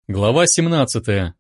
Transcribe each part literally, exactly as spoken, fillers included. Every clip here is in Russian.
Глава семнадцатая.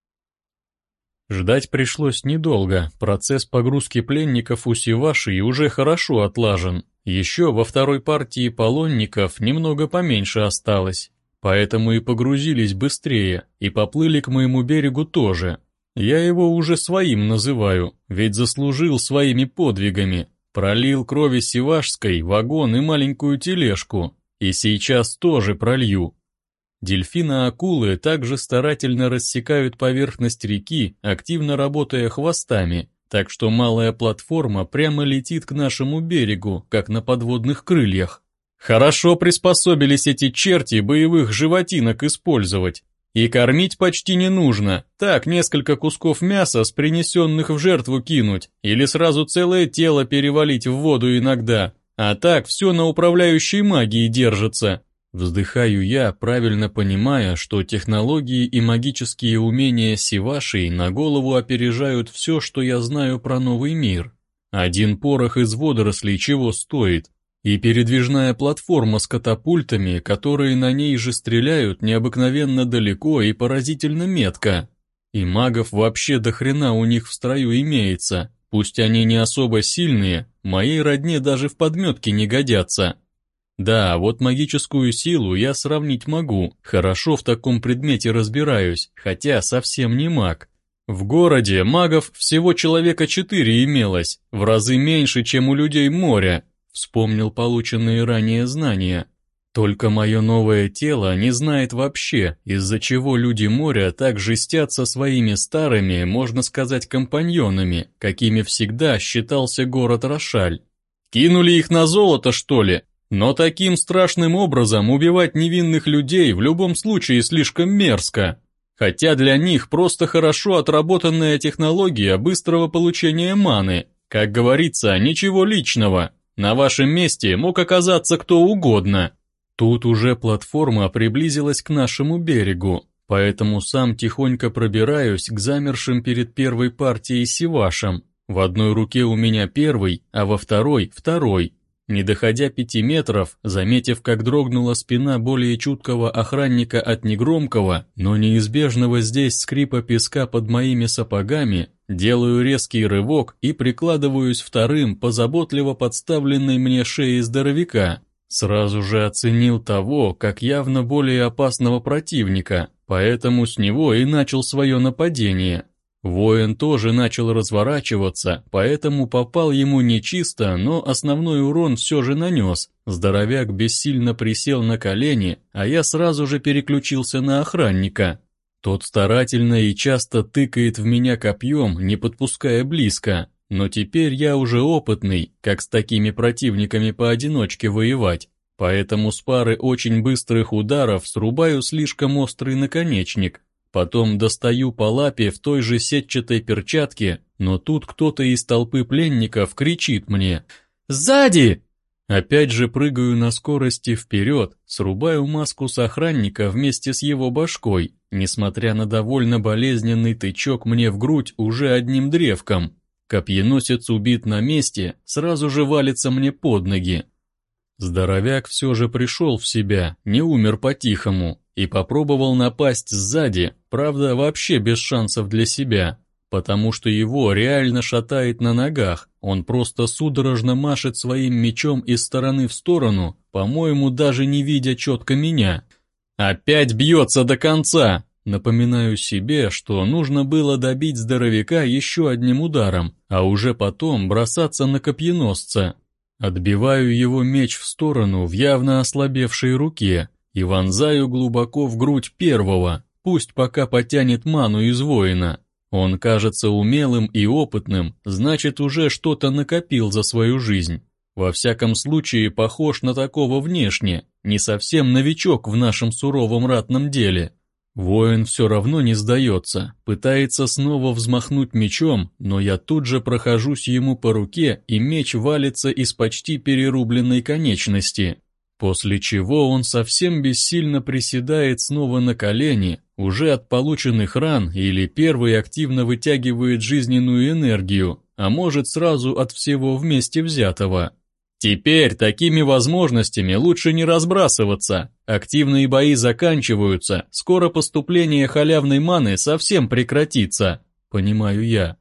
Ждать пришлось недолго, процесс погрузки пленников у Сиваши уже хорошо отлажен. Еще во второй партии полонников немного поменьше осталось, поэтому и погрузились быстрее, и поплыли к моему берегу тоже. Я его уже своим называю, ведь заслужил своими подвигами. Пролил крови Сивашской вагон и маленькую тележку, и сейчас тоже пролью. Дельфины-акулы также старательно рассекают поверхность реки, активно работая хвостами, так что малая платформа прямо летит к нашему берегу, как на подводных крыльях. Хорошо приспособились эти черти боевых животинок использовать. И кормить почти не нужно, так несколько кусков мяса с принесенных в жертву кинуть, или сразу целое тело перевалить в воду иногда, а так все на управляющей магии держится. Вздыхаю я, правильно понимая, что технологии и магические умения Сиваши на голову опережают все, что я знаю про новый мир. Один порох из водорослей чего стоит, и передвижная платформа с катапультами, которые на ней же стреляют необыкновенно далеко и поразительно метко. И магов вообще до хрена у них в строю имеется, пусть они не особо сильные, моей родне даже в подметке не годятся. Да, вот магическую силу я сравнить могу, хорошо в таком предмете разбираюсь, хотя совсем не маг. В городе магов всего человека четыре имелось, в разы меньше, чем у людей моря, вспомнил полученные ранее знания. Только мое новое тело не знает вообще, из-за чего люди моря так жестят со своими старыми, можно сказать, компаньонами, какими всегда считался город Рошаль. Кинули их на золото, что ли? Но таким страшным образом убивать невинных людей в любом случае слишком мерзко. Хотя для них просто хорошо отработанная технология быстрого получения маны. Как говорится, ничего личного. На вашем месте мог оказаться кто угодно. Тут уже платформа приблизилась к нашему берегу, поэтому сам тихонько пробираюсь к замершим перед первой партией Сивашам. В одной руке у меня первый, а во второй – второй. Не доходя пяти метров, заметив, как дрогнула спина более чуткого охранника от негромкого, но неизбежного здесь скрипа песка под моими сапогами, делаю резкий рывок и прикладываюсь вторым по заботливо подставленной мне шее здоровяка. Сразу же оценил того, как явно более опасного противника, поэтому с него и начал свое нападение. Воин тоже начал разворачиваться, поэтому попал ему нечисто, но основной урон все же нанес. Здоровяк бессильно присел на колени, а я сразу же переключился на охранника. Тот старательно и часто тыкает в меня копьем, не подпуская близко, но теперь я уже опытный, как с такими противниками поодиночке воевать, поэтому с пары очень быстрых ударов срубаю слишком острый наконечник. Потом достаю по лапе в той же сетчатой перчатке, но тут кто-то из толпы пленников кричит мне «Сзади!». Опять же прыгаю на скорости вперед, срубаю маску с охранника вместе с его башкой, несмотря на довольно болезненный тычок мне в грудь уже одним древком. Копьеносец убит на месте, сразу же валится мне под ноги. Здоровяк все же пришел в себя, не умер по-тихому, и попробовал напасть сзади, правда вообще без шансов для себя, потому что его реально шатает на ногах, он просто судорожно машет своим мечом из стороны в сторону, по-моему, даже не видя четко меня. Опять бьется до конца! Напоминаю себе, что нужно было добить здоровяка еще одним ударом, а уже потом бросаться на копьеносца. Отбиваю его меч в сторону в явно ослабевшей руке и вонзаю глубоко в грудь первого, пусть пока потянет ману из воина. Он кажется умелым и опытным, значит уже что-то накопил за свою жизнь. Во всяком случае похож на такого внешне, не совсем новичок в нашем суровом ратном деле. Воин все равно не сдается, пытается снова взмахнуть мечом, но я тут же прохожусь ему по руке, и меч валится из почти перерубленной конечности. После чего он совсем бессильно приседает снова на колени, уже от полученных ран, или первый активно вытягивает жизненную энергию, а может сразу от всего вместе взятого. Теперь такими возможностями лучше не разбрасываться. Активные бои заканчиваются, скоро поступление халявной маны совсем прекратится, понимаю я.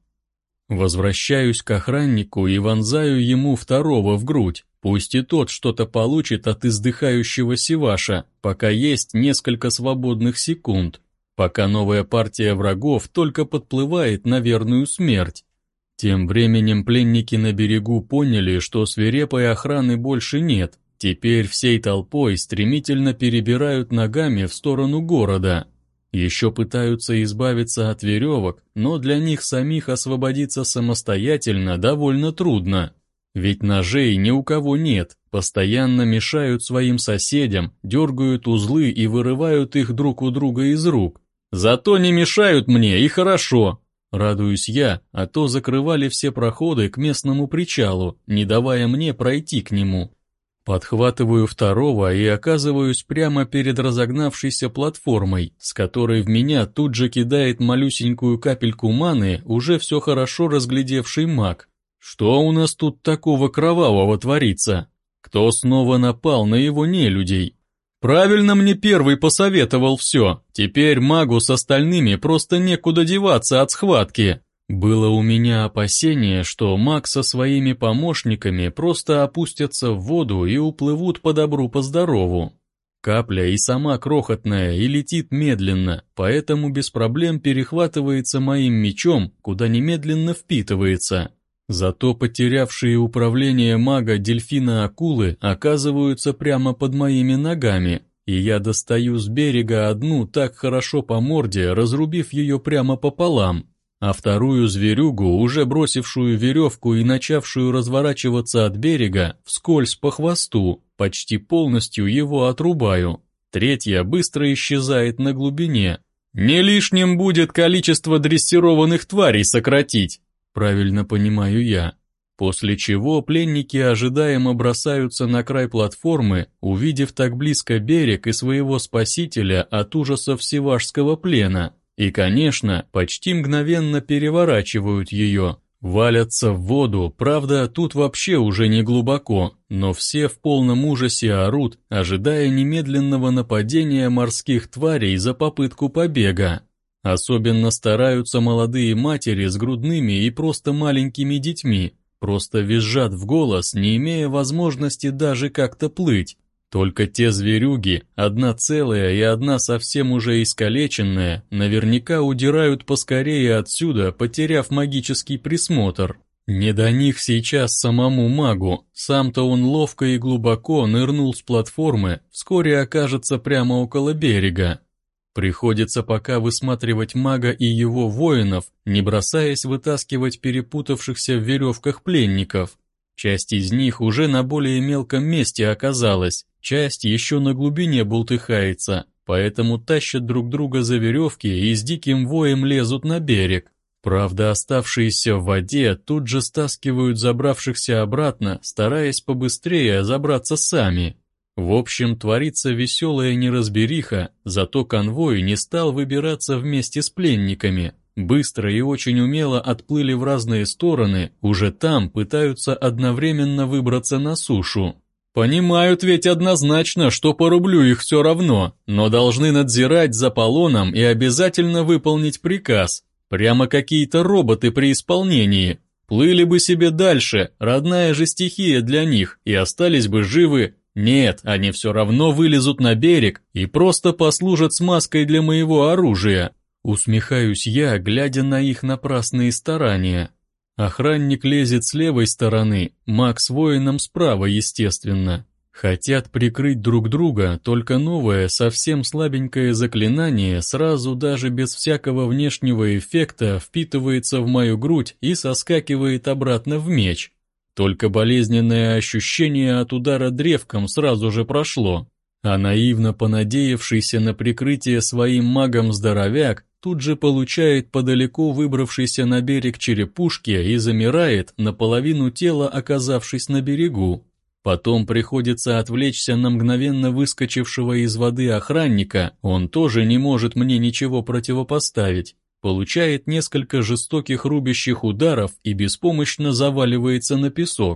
Возвращаюсь к охраннику и вонзаю ему второго в грудь. Пусть и тот что-то получит от издыхающего Сиваша, пока есть несколько свободных секунд, пока новая партия врагов только подплывает на верную смерть. Тем временем пленники на берегу поняли, что свирепой охраны больше нет. Теперь всей толпой стремительно перебирают ногами в сторону города. Еще пытаются избавиться от веревок, но для них самих освободиться самостоятельно довольно трудно. Ведь ножей ни у кого нет, постоянно мешают своим соседям, дергают узлы и вырывают их друг у друга из рук. Зато не мешают мне, и хорошо. Радуюсь я, а то закрывали все проходы к местному причалу, не давая мне пройти к нему. Подхватываю второго и оказываюсь прямо перед разогнавшейся платформой, с которой в меня тут же кидает малюсенькую капельку маны уже все хорошо разглядевший маг. Что у нас тут такого кровавого творится? Кто снова напал на его нелюдей? Правильно мне первый посоветовал все, теперь магу с остальными просто некуда деваться от схватки. Было у меня опасение, что маг со своими помощниками просто опустятся в воду и уплывут по добру по здорову. Капля и сама крохотная и летит медленно, поэтому без проблем перехватывается моим мечом, куда немедленно впитывается. Зато потерявшие управление мага дельфина-акулы оказываются прямо под моими ногами, и я достаю с берега одну так хорошо по морде, разрубив ее прямо пополам, а вторую зверюгу, уже бросившую веревку и начавшую разворачиваться от берега, вскользь по хвосту, почти полностью его отрубаю. Третья быстро исчезает на глубине. Не лишним будет количество дрессированных тварей сократить. Правильно понимаю я. После чего пленники ожидаемо бросаются на край платформы, увидев так близко берег и своего спасителя от ужасов сивашского плена. И, конечно, почти мгновенно переворачивают ее, валятся в воду, правда, тут вообще уже не глубоко, но все в полном ужасе орут, ожидая немедленного нападения морских тварей за попытку побега. Особенно стараются молодые матери с грудными и просто маленькими детьми, просто визжат в голос, не имея возможности даже как-то плыть. Только те зверюги, одна целая и одна совсем уже искалеченная, наверняка удирают поскорее отсюда, потеряв магический присмотр. Не до них сейчас самому магу, сам-то он ловко и глубоко нырнул с платформы, вскоре окажется прямо около берега. Приходится пока высматривать мага и его воинов, не бросаясь вытаскивать перепутавшихся в веревках пленников. Часть из них уже на более мелком месте оказалась, часть еще на глубине бултыхается, поэтому тащат друг друга за веревки и с диким воем лезут на берег. Правда, оставшиеся в воде тут же стаскивают забравшихся обратно, стараясь побыстрее забраться сами. В общем, творится веселая неразбериха, зато конвой не стал выбираться вместе с пленниками. Быстро и очень умело отплыли в разные стороны, уже там пытаются одновременно выбраться на сушу. Понимают ведь однозначно, что порублю их все равно, но должны надзирать за полоном и обязательно выполнить приказ. Прямо какие-то роботы при исполнении. Плыли бы себе дальше, родная же стихия для них, и остались бы живы. Нет, они все равно вылезут на берег и просто послужат смазкой для моего оружия. Усмехаюсь я, глядя на их напрасные старания. Охранник лезет с левой стороны, маг с воином справа, естественно. Хотят прикрыть друг друга, только новое, совсем слабенькое заклинание сразу даже без всякого внешнего эффекта впитывается в мою грудь и соскакивает обратно в меч. Только болезненное ощущение от удара древком сразу же прошло, а наивно понадеявшийся на прикрытие своим магом здоровяк тут же получает по далеко выбравшейся на берег черепушке и замирает, наполовину тела оказавшись на берегу. Потом приходится отвлечься на мгновенно выскочившего из воды охранника, он тоже не может мне ничего противопоставить. Получает несколько жестоких рубящих ударов и беспомощно заваливается на песок.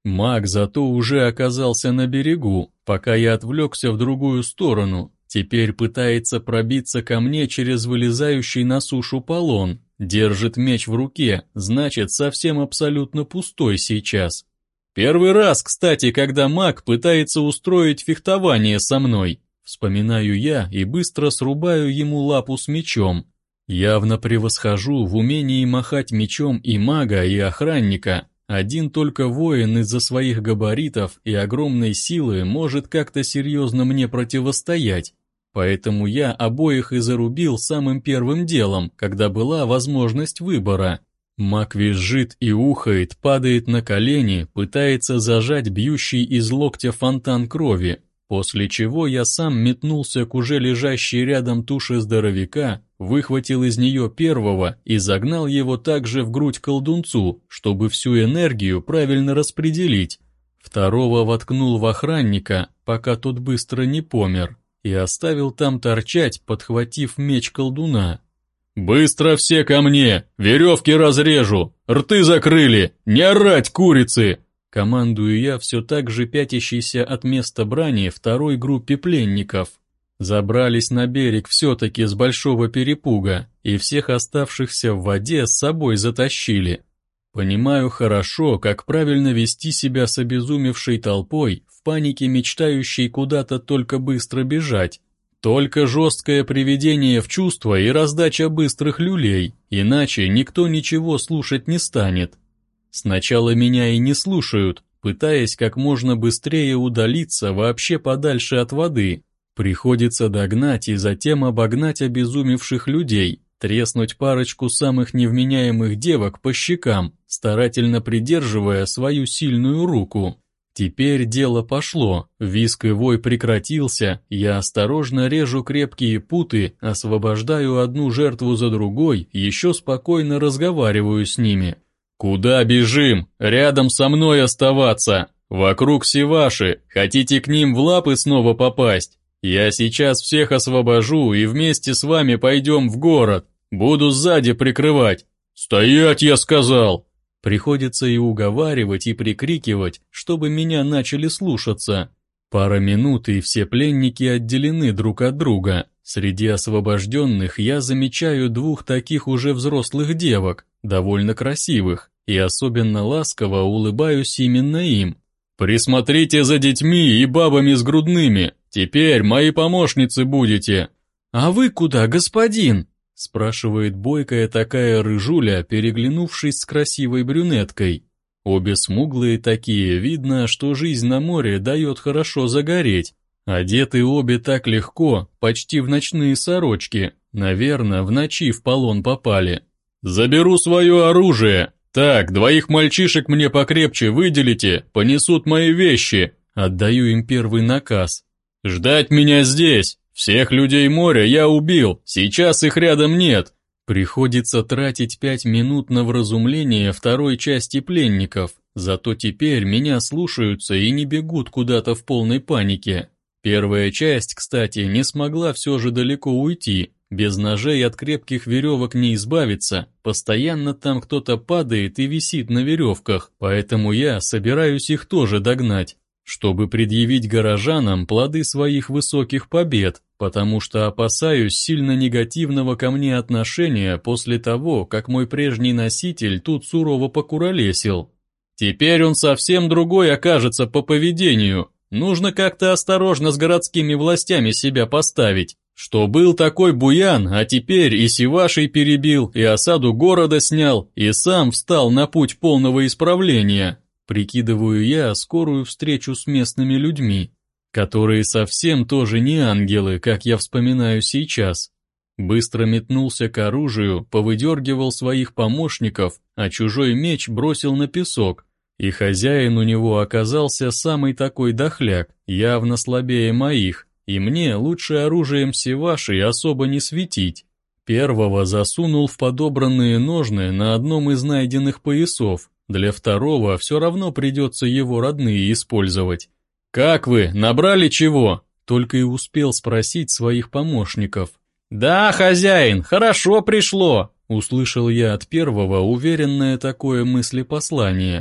Маг зато уже оказался на берегу, пока я отвлекся в другую сторону. Теперь пытается пробиться ко мне через вылезающий на сушу полон. Держит меч в руке, значит, совсем абсолютно пустой сейчас. Первый раз, кстати, когда маг пытается устроить фехтование со мной. Вспоминаю я и быстро срубаю ему лапу с мечом. Явно превосхожу в умении махать мечом и мага, и охранника. Один только воин из-за своих габаритов и огромной силы может как-то серьезно мне противостоять. Поэтому я обоих и зарубил самым первым делом, когда была возможность выбора. Маг визжит и ухает, падает на колени, пытается зажать бьющий из локтя фонтан крови, после чего я сам метнулся к уже лежащей рядом туше здоровяка, выхватил из нее первого и загнал его также в грудь колдунцу, чтобы всю энергию правильно распределить. Второго воткнул в охранника, пока тот быстро не помер, и оставил там торчать, подхватив меч колдуна. «Быстро все ко мне! Веревки разрежу! Рты закрыли! Не орать, курицы!» Командую я все так же пятящейся от места брани второй группе пленников. Забрались на берег все-таки с большого перепуга, и всех оставшихся в воде с собой затащили. Понимаю хорошо, как правильно вести себя с обезумевшей толпой, в панике мечтающей куда-то только быстро бежать. Только жесткое приведение в чувство и раздача быстрых люлей, иначе никто ничего слушать не станет. Сначала меня и не слушают, пытаясь как можно быстрее удалиться вообще подальше от воды. Приходится догнать и затем обогнать обезумевших людей, треснуть парочку самых невменяемых девок по щекам, старательно придерживая свою сильную руку. Теперь дело пошло, визг и вой прекратился, я осторожно режу крепкие путы, освобождаю одну жертву за другой, еще спокойно разговариваю с ними. «Куда бежим? Рядом со мной оставаться! Вокруг сиваши, хотите к ним в лапы снова попасть? Я сейчас всех освобожу и вместе с вами пойдем в город, буду сзади прикрывать!» «Стоять, я сказал!» Приходится и уговаривать, и прикрикивать, чтобы меня начали слушаться. Пара минут, и все пленники отделены друг от друга. Среди освобожденных я замечаю двух таких уже взрослых девок, довольно красивых, и особенно ласково улыбаюсь именно им. «Присмотрите за детьми и бабами с грудными, теперь мои помощницы будете». «А вы куда, господин?» спрашивает бойкая такая рыжуля, переглянувшись с красивой брюнеткой. Обе смуглые такие, видно, что жизнь на море дает хорошо загореть. Одеты обе так легко, почти в ночные сорочки, наверное, в ночи в полон попали. «Заберу свое оружие! Так, двоих мальчишек мне покрепче выделите, понесут мои вещи!» Отдаю им первый наказ. «Ждать меня здесь! Всех людей моря я убил, сейчас их рядом нет!» Приходится тратить пять минут на вразумление второй части пленников, зато теперь меня слушаются и не бегут куда-то в полной панике. Первая часть, кстати, не смогла все же далеко уйти, без ножей от крепких веревок не избавиться, постоянно там кто-то падает и висит на веревках, поэтому я собираюсь их тоже догнать, чтобы предъявить горожанам плоды своих высоких побед, потому что опасаюсь сильно негативного ко мне отношения после того, как мой прежний носитель тут сурово покуролесил. Теперь он совсем другой окажется по поведению. Нужно как-то осторожно с городскими властями себя поставить, что был такой буян, а теперь и сивашей перебил, и осаду города снял, и сам встал на путь полного исправления. Прикидываю я скорую встречу с местными людьми, которые совсем тоже не ангелы, как я вспоминаю сейчас. Быстро метнулся к оружию, повыдергивал своих помощников, а чужой меч бросил на песок, и хозяин у него оказался самый такой дохляк, явно слабее моих, и мне лучше оружием сивашей особо не светить. Первого засунул в подобранные ножны на одном из найденных поясов, для второго все равно придется его родные использовать. «Как вы, набрали чего?» Только и успел спросить своих помощников. «Да, хозяин, хорошо пришло!» Услышал я от первого уверенное такое мыслепослание.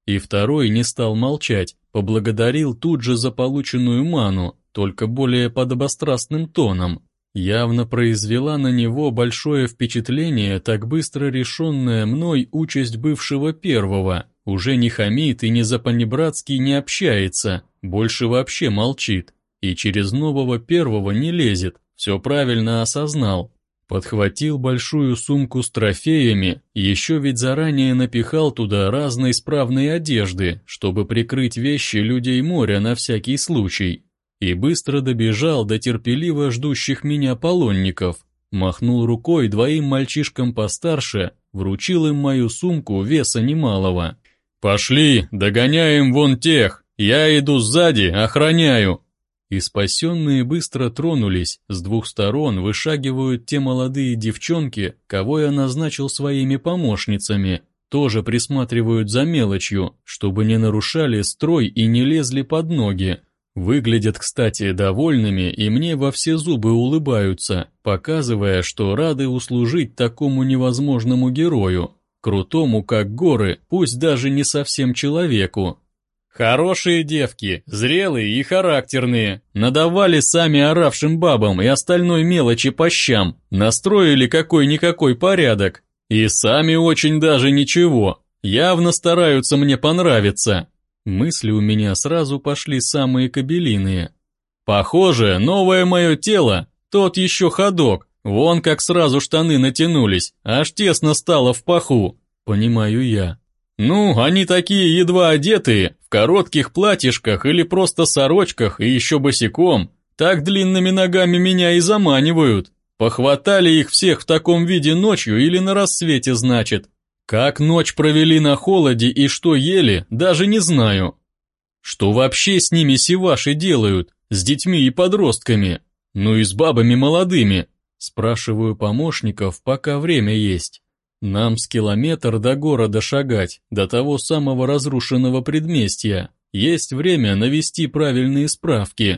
И второй не стал молчать, поблагодарил тут же за полученную ману, только более подобострастным тоном. Явно произвела на него большое впечатление так быстро решенная мной участь бывшего первого. Уже не хамит и не за-понебратски не общается, больше вообще молчит. И через нового первого не лезет, все правильно осознал. Подхватил большую сумку с трофеями, еще ведь заранее напихал туда разной справной одежды, чтобы прикрыть вещи людей моря на всякий случай. И быстро добежал до терпеливо ждущих меня полонников. Махнул рукой двоим мальчишкам постарше, вручил им мою сумку веса немалого. «Пошли, догоняем вон тех, я иду сзади, охраняю». И спасенные быстро тронулись, с двух сторон вышагивают те молодые девчонки, кого я назначил своими помощницами, тоже присматривают за мелочью, чтобы не нарушали строй и не лезли под ноги. Выглядят, кстати, довольными и мне во все зубы улыбаются, показывая, что рады услужить такому невозможному герою, крутому как горы, пусть даже не совсем человеку. Хорошие девки, зрелые и характерные, надавали сами оравшим бабам и остальной мелочи по щам, настроили какой-никакой порядок. И сами очень даже ничего, явно стараются мне понравиться. Мысли у меня сразу пошли самые кобелиные. Похоже, новое мое тело, тот еще ходок, вон как сразу штаны натянулись, аж тесно стало в паху, понимаю я. Ну, они такие едва одетые, в коротких платьишках или просто сорочках и еще босиком, так длинными ногами меня и заманивают. Похватали их всех в таком виде ночью или на рассвете, значит. Как ночь провели на холоде и что ели, даже не знаю. Что вообще с ними сиваши делают, с детьми и подростками? Ну и с бабами молодыми? Спрашиваю помощников, пока время есть. Нам с километр до города шагать, до того самого разрушенного предместья. Есть время навести правильные справки.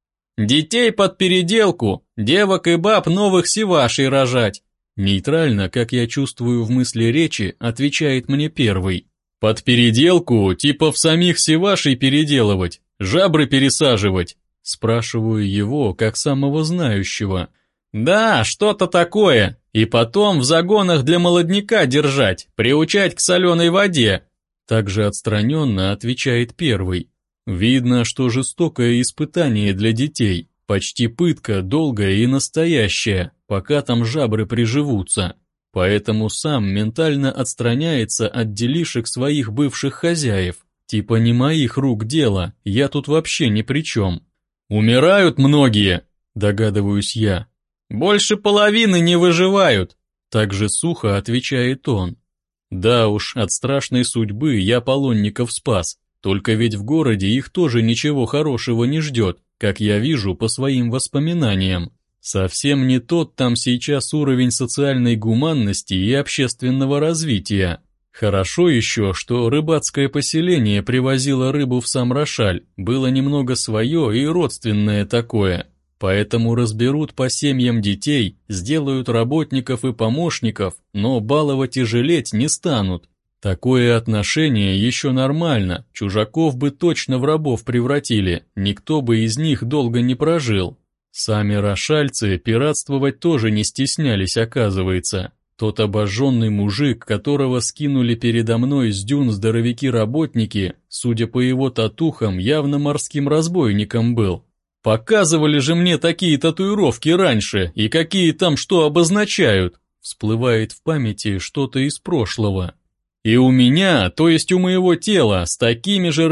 Детей под переделку, девок и баб новых сивашей рожать. Нейтрально, как я чувствую в мысли речи, отвечает мне первый. Под переделку, типа в самих сивашей переделывать, жабры пересаживать. Спрашиваю его, как самого знающего. Да, что-то такое. И потом в загонах для молодняка держать, приучать к соленой воде. Также отстраненно отвечает первый. Видно, что жестокое испытание для детей, почти пытка долгая и настоящая, пока там жабры приживутся. Поэтому сам ментально отстраняется от делишек своих бывших хозяев. Типа не моих рук дело, я тут вообще ни при чем. Умирают многие, догадываюсь я. Больше половины не выживают, также сухо отвечает он. Да уж, от страшной судьбы я полонников спас, только ведь в городе их тоже ничего хорошего не ждет, как я вижу по своим воспоминаниям. Совсем не тот там сейчас уровень социальной гуманности и общественного развития. Хорошо еще, что рыбацкое поселение привозило рыбу в сам Рошаль, было немного свое и родственное такое. Поэтому разберут по семьям детей, сделают работников и помощников, но баловать и жалеть не станут. Такое отношение еще нормально, чужаков бы точно в рабов превратили, никто бы из них долго не прожил. Сами рошальцы пиратствовать тоже не стеснялись, оказывается. Тот обожженный мужик, которого скинули передо мной с дюн здоровяки-работники, судя по его татухам, явно морским разбойником был. Показывали же мне такие татуировки раньше, и какие там что обозначают. Всплывает в памяти что-то из прошлого. И у меня, то есть у моего тела, с такими же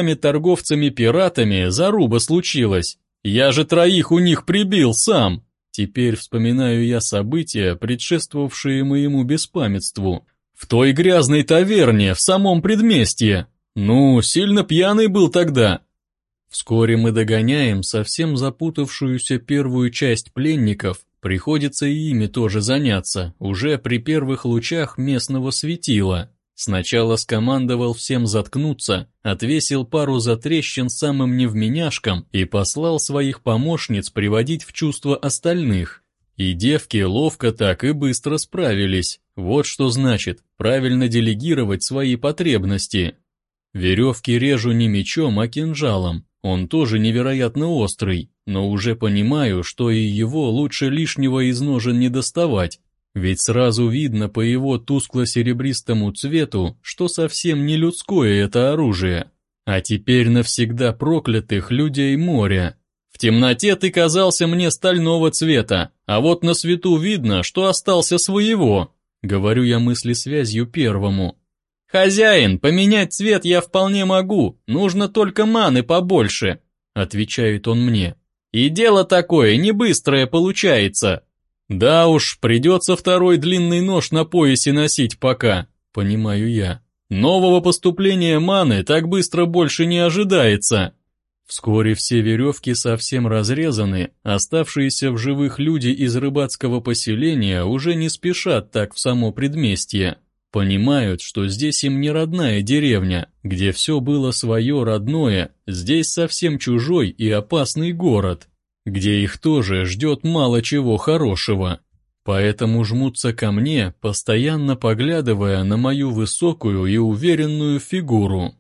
рыбаками-торговцами-пиратами заруба случилась. Я же троих у них прибил сам. Теперь вспоминаю я события, предшествовавшие моему беспамятству. В той грязной таверне, в самом предместье. Ну, сильно пьяный был тогда. Вскоре мы догоняем совсем запутавшуюся первую часть пленников, приходится и ими тоже заняться, уже при первых лучах местного светила. Сначала скомандовал всем заткнуться, отвесил пару затрещин самым невменяшкам и послал своих помощниц приводить в чувство остальных. И девки ловко так и быстро справились, вот что значит правильно делегировать свои потребности. Веревки режу не мечом, а кинжалом. Он тоже невероятно острый, но уже понимаю, что и его лучше лишнего из ножен не доставать, ведь сразу видно по его тускло-серебристому цвету, что совсем не людское это оружие, а теперь навсегда проклятых людей моря. В темноте ты казался мне стального цвета, а вот на свету видно, что остался своего, говорю я мыслесвязью первому. «Хозяин, поменять цвет я вполне могу, нужно только маны побольше», — отвечает он мне. «И дело такое, не быстрое получается». «Да уж, придется второй длинный нож на поясе носить пока», — понимаю я. «Нового поступления маны так быстро больше не ожидается». Вскоре все веревки совсем разрезаны, оставшиеся в живых люди из рыбацкого поселения уже не спешат так в само предместье. Понимают, что здесь им не родная деревня, где все было свое родное, здесь совсем чужой и опасный город, где их тоже ждет мало чего хорошего. Поэтому жмутся ко мне, постоянно поглядывая на мою высокую и уверенную фигуру.